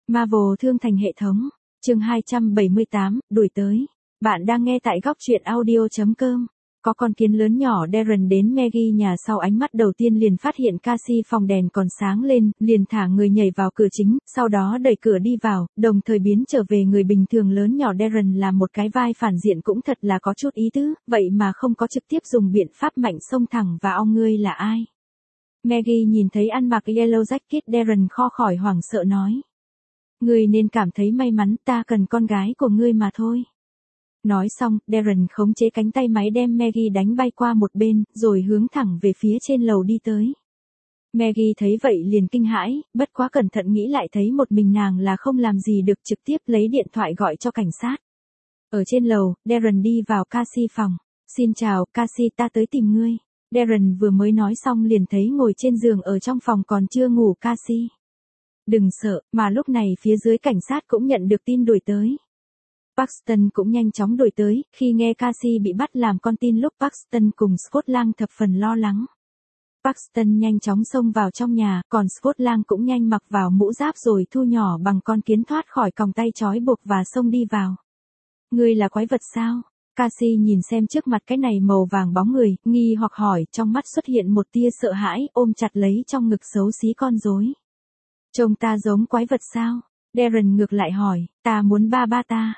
Marvel thương thành hệ thống. Chương 278, đuổi tới. Bạn đang nghe tại góc truyện audio.com. Có con kiến lớn nhỏ Darren đến Maggie nhà sau ánh mắt đầu tiên liền phát hiện Cassie phòng đèn còn sáng lên, liền thả người nhảy vào cửa chính, sau đó đẩy cửa đi vào, đồng thời biến trở về người bình thường lớn nhỏ. Darren là một cái vai phản diện cũng thật là có chút ý tứ, vậy mà không có trực tiếp dùng biện pháp mạnh xông thẳng và ông ngươi là ai. Maggie nhìn thấy ăn mặc yellow jacket Darren kho khỏi hoảng sợ nói. Ngươi nên cảm thấy may mắn, ta cần con gái của ngươi mà thôi. Nói xong, Darren khống chế cánh tay máy đem Maggie đánh bay qua một bên, rồi hướng thẳng về phía trên lầu đi tới. Maggie thấy vậy liền kinh hãi, bất quá cẩn thận nghĩ lại thấy một mình nàng là không làm gì được, trực tiếp lấy điện thoại gọi cho cảnh sát. Ở trên lầu, Darren đi vào Cassie phòng. Xin chào, Cassie, ta tới tìm ngươi. Darren vừa mới nói xong liền thấy ngồi trên giường ở trong phòng còn chưa ngủ Cassie. Đừng sợ, mà lúc này phía dưới cảnh sát cũng nhận được tin đuổi tới. Paxton cũng nhanh chóng đuổi tới, khi nghe Cassie bị bắt làm con tin lúc Paxton cùng Scotland thập phần lo lắng. Paxton nhanh chóng xông vào trong nhà, còn Scotland cũng nhanh mặc vào mũ giáp rồi thu nhỏ bằng con kiến thoát khỏi còng tay trói buộc và xông đi vào. Ngươi là quái vật sao? Cassie nhìn xem trước mặt cái này màu vàng bóng người, nghi hoặc hỏi, trong mắt xuất hiện một tia sợ hãi, ôm chặt lấy trong ngực xấu xí con rối. Trông ta giống quái vật sao? Darren ngược lại hỏi, ta muốn ba ta.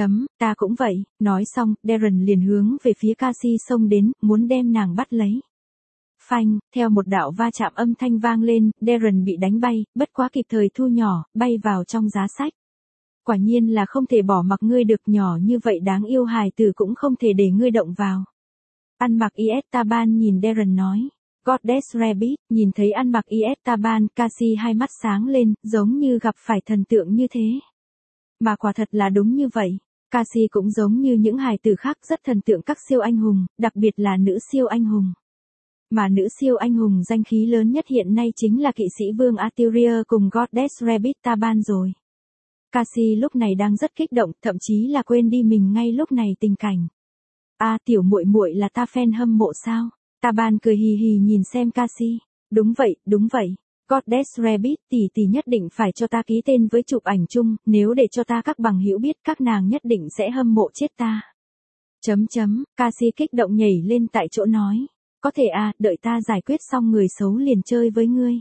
Ta cũng vậy. Nói xong, Darren liền hướng về phía Cassie xông đến, muốn đem nàng bắt lấy. Phanh, theo một đạo va chạm âm thanh vang lên, Darren bị đánh bay, bất quá kịp thời thu nhỏ, bay vào trong giá sách. Quả nhiên là không thể bỏ mặc ngươi được, nhỏ như vậy đáng yêu hài tử cũng không thể để ngươi động vào. Ăn mặc IS Taban nhìn Darren nói. Goddess Rabbit, nhìn thấy ăn mặc IS Taban, Cassie hai mắt sáng lên, giống như gặp phải thần tượng như thế. Mà quả thật là đúng như vậy. Cassie cũng giống như những hài tử khác rất thần tượng các siêu anh hùng, đặc biệt là nữ siêu anh hùng. Mà nữ siêu anh hùng danh khí lớn nhất hiện nay chính là kỵ sĩ vương Arthurian cùng Goddess Rabbit Taban rồi. Cassie lúc này đang rất kích động, thậm chí là quên đi mình ngay lúc này tình cảnh. Tiểu muội muội là ta fan hâm mộ sao? Taban cười hì hì nhìn xem Cassie. Đúng vậy. Goddess Rabbit, tỷ nhất định phải cho ta ký tên với chụp ảnh chung, nếu để cho ta các bằng hữu biết các nàng nhất định sẽ hâm mộ chết ta. Cassie kích động nhảy lên tại chỗ nói. Có thể đợi ta giải quyết xong người xấu liền chơi với ngươi.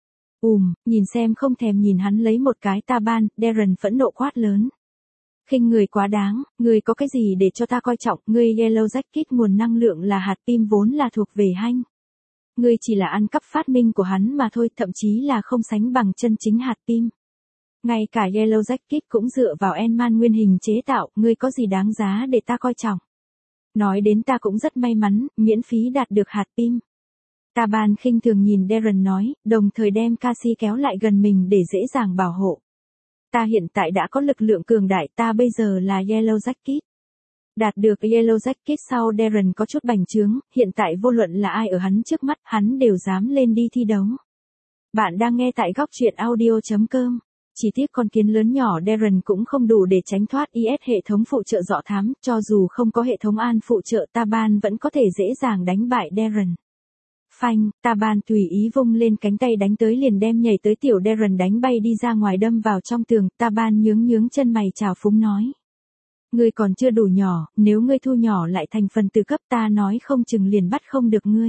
Nhìn xem không thèm nhìn hắn lấy một cái. Taban, Darren phẫn nộ quát lớn. Khinh người quá đáng, ngươi có cái gì để cho ta coi trọng, ngươi Yellow Jacket nguồn năng lượng là hạt tim vốn là thuộc về Hanh. Ngươi chỉ là ăn cắp phát minh của hắn mà thôi, thậm chí là không sánh bằng chân chính hạt tim. Ngay cả Yellow Jacket cũng dựa vào Enman nguyên hình chế tạo, ngươi có gì đáng giá để ta coi trọng. Nói đến ta cũng rất may mắn, miễn phí đạt được hạt tim. Taban khinh thường nhìn Darren nói, đồng thời đem Cassie kéo lại gần mình để dễ dàng bảo hộ. Ta hiện tại đã có lực lượng cường đại, ta bây giờ là Yellow Jacket. Đạt được Yellow Jacket sau Darren có chút bành trướng, hiện tại vô luận là ai ở hắn trước mắt, hắn đều dám lên đi thi đấu. Bạn đang nghe tại góc truyện audio.com. Chỉ tiếc con kiến lớn nhỏ Darren cũng không đủ để tránh thoát IS hệ thống phụ trợ dọ thám, cho dù không có hệ thống an phụ trợ Taban vẫn có thể dễ dàng đánh bại Darren. Phanh, Taban tùy ý vung lên cánh tay đánh tới liền đem nhảy tới tiểu Darren đánh bay đi ra ngoài đâm vào trong tường. Taban nhướng chân mày trào phúng nói. Ngươi còn chưa đủ nhỏ, nếu ngươi thu nhỏ lại thành phần tử cấp ta nói không chừng liền bắt không được ngươi.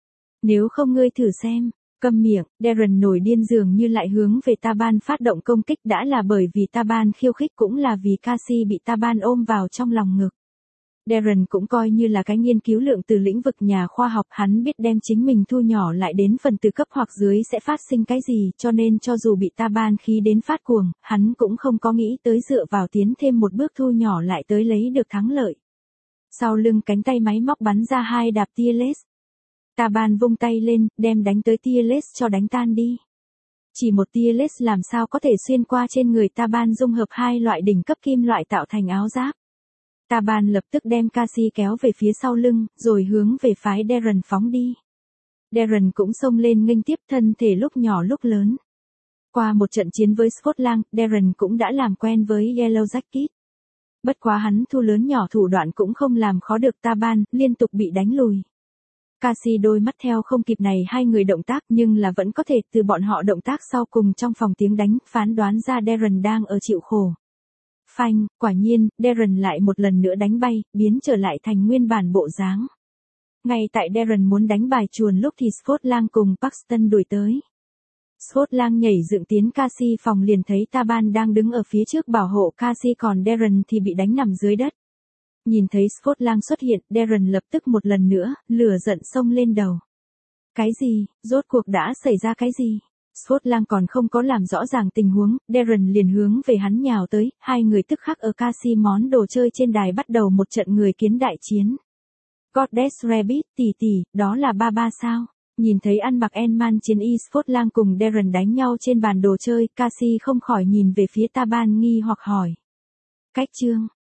Nếu không ngươi thử xem. Câm miệng, Darren nổi điên dường như lại hướng về Taban phát động công kích, đã là bởi vì Taban khiêu khích cũng là vì Cassie bị Taban ôm vào trong lòng ngực. Darren cũng coi như là cái nghiên cứu lượng từ lĩnh vực nhà khoa học, hắn biết đem chính mình thu nhỏ lại đến phần tử cấp hoặc dưới sẽ phát sinh cái gì, cho nên cho dù bị Taban khí đến phát cuồng, hắn cũng không có nghĩ tới dựa vào tiến thêm một bước thu nhỏ lại tới lấy được thắng lợi. Sau lưng cánh tay máy móc bắn ra hai đạp tia laser. Taban vung tay lên, đem đánh tới tia laser cho đánh tan đi. Chỉ một tia laser làm sao có thể xuyên qua trên người. Taban dung hợp hai loại đỉnh cấp kim loại tạo thành áo giáp. Taban lập tức đem Cassie kéo về phía sau lưng, rồi hướng về phái Darren phóng đi. Darren cũng xông lên nghênh tiếp, thân thể lúc nhỏ lúc lớn. Qua một trận chiến với Scotland, Darren cũng đã làm quen với Yellow Jacket. Bất quá hắn thu lớn nhỏ thủ đoạn cũng không làm khó được Taban, liên tục bị đánh lùi. Cassie đôi mắt theo không kịp này hai người động tác nhưng là vẫn có thể từ bọn họ động tác sau cùng trong phòng tiếng đánh phán đoán ra Darren đang ở chịu khổ. Phanh, quả nhiên, Darren lại một lần nữa đánh bay, biến trở lại thành nguyên bản bộ dáng. Ngay tại Darren muốn đánh bài chuồn lúc thì Scotland cùng Paxton đuổi tới. Scotland nhảy dựng tiến Cassie phòng liền thấy Taban đang đứng ở phía trước bảo hộ Cassie còn Darren thì bị đánh nằm dưới đất. Nhìn thấy Scotland xuất hiện, Darren lập tức một lần nữa, lửa giận xông lên đầu. Cái gì, rốt cuộc đã xảy ra cái gì? Scotland còn không có làm rõ ràng tình huống, Darren liền hướng về hắn nhào tới, hai người tức khắc ở Cassie món đồ chơi trên đài bắt đầu một trận người kiến đại chiến. Goddess Rabbit, tỷ, đó là ba sao? Nhìn thấy ăn mặc Enman chiến y Scotland cùng Darren đánh nhau trên bàn đồ chơi, Cassie không khỏi nhìn về phía Taban nghi hoặc hỏi. Cách chương